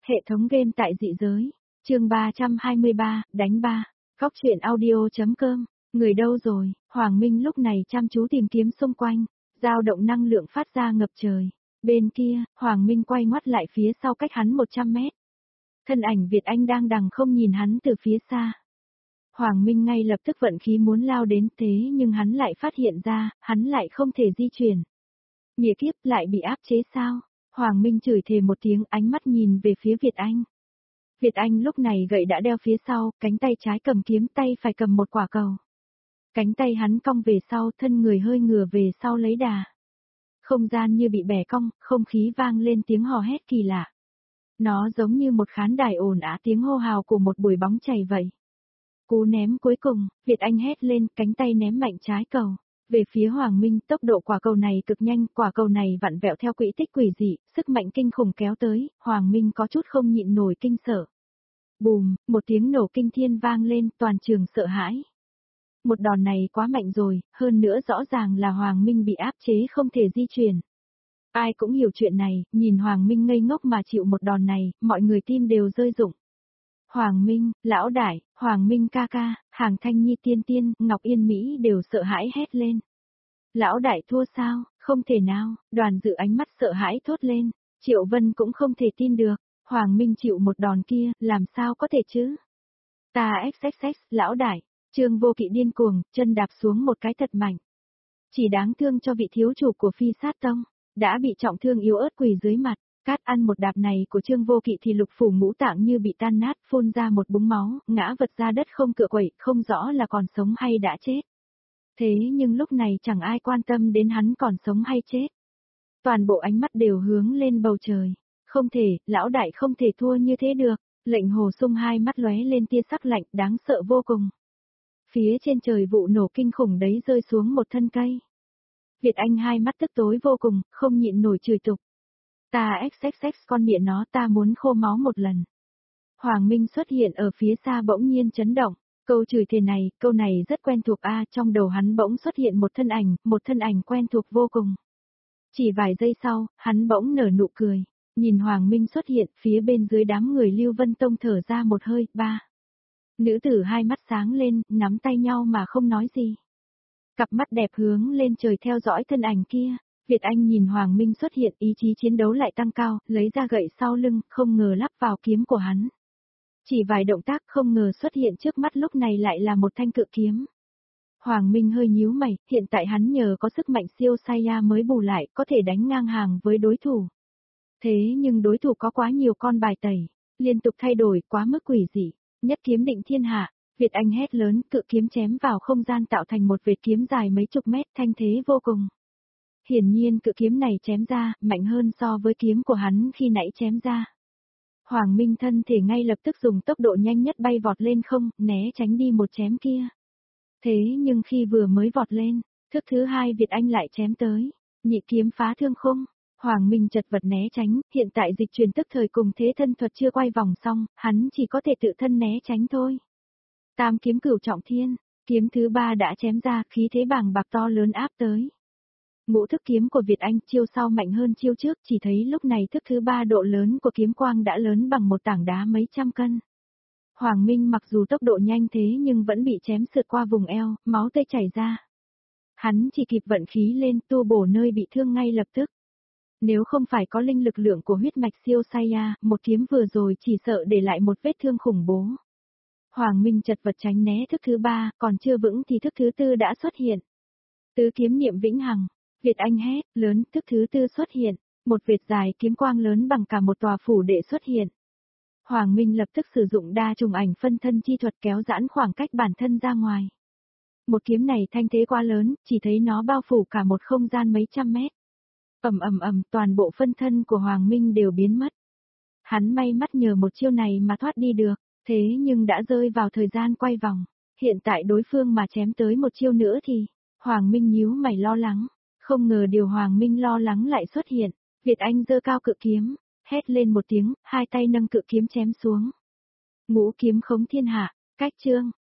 Hệ thống game tại dị giới. Chương 323, đánh ba. Góc truyện audio.com. Người đâu rồi? Hoàng Minh lúc này chăm chú tìm kiếm xung quanh, dao động năng lượng phát ra ngập trời. Bên kia, Hoàng Minh quay ngoắt lại phía sau cách hắn 100 mét. Thân ảnh Việt Anh đang đằng không nhìn hắn từ phía xa. Hoàng Minh ngay lập tức vận khí muốn lao đến thế nhưng hắn lại phát hiện ra, hắn lại không thể di chuyển. Nghĩa kiếp lại bị áp chế sao? Hoàng Minh chửi thề một tiếng, ánh mắt nhìn về phía Việt Anh. Việt Anh lúc này gậy đã đeo phía sau, cánh tay trái cầm kiếm, tay phải cầm một quả cầu. Cánh tay hắn cong về sau, thân người hơi ngửa về sau lấy đà. Không gian như bị bẻ cong, không khí vang lên tiếng hò hét kỳ lạ. Nó giống như một khán đài ồn ào tiếng hô hào của một buổi bóng chày vậy. Cú ném cuối cùng, Việt Anh hét lên, cánh tay ném mạnh trái cầu. Về phía Hoàng Minh, tốc độ quả cầu này cực nhanh, quả cầu này vặn vẹo theo quỹ tích quỷ dị, sức mạnh kinh khủng kéo tới, Hoàng Minh có chút không nhịn nổi kinh sợ. Bùm, một tiếng nổ kinh thiên vang lên, toàn trường sợ hãi. Một đòn này quá mạnh rồi, hơn nữa rõ ràng là Hoàng Minh bị áp chế không thể di chuyển. Ai cũng hiểu chuyện này, nhìn Hoàng Minh ngây ngốc mà chịu một đòn này, mọi người tim đều rơi rụng. Hoàng Minh, lão đại, Hoàng Minh ca ca, Hàng Thanh Nhi tiên tiên, Ngọc Yên Mỹ đều sợ hãi hét lên. Lão đại thua sao? Không thể nào, Đoàn Dự ánh mắt sợ hãi thốt lên, Triệu Vân cũng không thể tin được, Hoàng Minh chịu một đòn kia, làm sao có thể chứ? Ta xxx, lão đại, Trương Vô Kỵ điên cuồng, chân đạp xuống một cái thật mạnh. Chỉ đáng thương cho vị thiếu chủ của Phi Sát Tông, đã bị trọng thương yếu ớt quỳ dưới mặt. Cát ăn một đạp này của Trương Vô Kỵ thì lục phủ ngũ tạng như bị tan nát, phun ra một búng máu, ngã vật ra đất không cựa quậy, không rõ là còn sống hay đã chết. Thế nhưng lúc này chẳng ai quan tâm đến hắn còn sống hay chết. Toàn bộ ánh mắt đều hướng lên bầu trời. Không thể, lão đại không thể thua như thế được. Lệnh Hồ Sung hai mắt lóe lên tia sắc lạnh đáng sợ vô cùng. Phía trên trời vụ nổ kinh khủng đấy rơi xuống một thân cây. Việt Anh hai mắt tức tối vô cùng, không nhịn nổi chửi tục. Ta xxx con miệng nó, ta muốn khô máu một lần. Hoàng Minh xuất hiện ở phía xa bỗng nhiên chấn động. Câu chửi thề này, câu này rất quen thuộc trong đầu hắn bỗng xuất hiện một thân ảnh quen thuộc vô cùng. Chỉ vài giây sau, hắn bỗng nở nụ cười, nhìn Hoàng Minh xuất hiện, phía bên dưới đám người Lưu Vân Tông thở ra một hơi, ba. Nữ tử hai mắt sáng lên, nắm tay nhau mà không nói gì. Cặp mắt đẹp hướng lên trời theo dõi thân ảnh kia. Việt Anh nhìn Hoàng Minh xuất hiện, ý chí chiến đấu lại tăng cao, lấy ra gậy sau lưng, không ngờ lắp vào kiếm của hắn. Chỉ vài động tác không ngờ xuất hiện trước mắt lúc này lại là một thanh cự kiếm. Hoàng Minh hơi nhíu mày, hiện tại hắn nhờ có sức mạnh siêu Saiya mới bù lại, có thể đánh ngang hàng với đối thủ. Thế nhưng đối thủ có quá nhiều con bài tẩy, liên tục thay đổi, quá mức quỷ dị, nhất kiếm định thiên hạ. Việt Anh hét lớn, cự kiếm chém vào không gian tạo thành một vệt kiếm dài mấy chục mét, thanh thế vô cùng. Hiển nhiên cự kiếm này chém ra, mạnh hơn so với kiếm của hắn khi nãy chém ra. Hoàng Minh thân thể ngay lập tức dùng tốc độ nhanh nhất bay vọt lên không, né tránh đi một chém kia. Thế nhưng khi vừa mới vọt lên, thức thứ hai Việt Anh lại chém tới, nhị kiếm phá thương khung. Hoàng Minh chật vật né tránh, hiện tại dịch truyền tức thời cùng thế thân thuật chưa quay vòng xong, hắn chỉ có thể tự thân né tránh thôi. Tam kiếm cửu trọng thiên, kiếm thứ ba đã chém ra, khí thế bàng bạc to lớn áp tới. Ngũ thức kiếm của Việt Anh chiêu sau mạnh hơn chiêu trước, chỉ thấy lúc này thức thứ ba độ lớn của kiếm quang đã lớn bằng một tảng đá mấy trăm cân. Hoàng Minh mặc dù tốc độ nhanh thế nhưng vẫn bị chém sượt qua vùng eo, máu tươi chảy ra. Hắn chỉ kịp vận khí lên tu bổ nơi bị thương ngay lập tức. Nếu không phải có linh lực lượng của huyết mạch siêu Saiya, một kiếm vừa rồi chỉ sợ để lại một vết thương khủng bố. Hoàng Minh chật vật tránh né thức thứ ba, còn chưa vững thì thức thứ tư đã xuất hiện. Tứ kiếm niệm vĩnh hằng. Việt Anh hét lớn, thức thứ tư xuất hiện, một vệt dài kiếm quang lớn bằng cả một tòa phủ đệ xuất hiện. Hoàng Minh lập tức sử dụng đa trùng ảnh phân thân chi thuật kéo giãn khoảng cách bản thân ra ngoài. Một kiếm này thanh thế quá lớn, chỉ thấy nó bao phủ cả một không gian mấy trăm mét. Toàn bộ phân thân của Hoàng Minh đều biến mất. Hắn may mắn nhờ một chiêu này mà thoát đi được, thế nhưng đã rơi vào thời gian quay vòng. Hiện tại đối phương mà chém tới một chiêu nữa thì, Hoàng Minh nhíu mày lo lắng. Không ngờ điều Hoàng Minh lo lắng lại xuất hiện, Việt Anh giơ cao cự kiếm, hét lên một tiếng, hai tay nâng cự kiếm chém xuống. Ngũ kiếm khống thiên hạ, cách chương,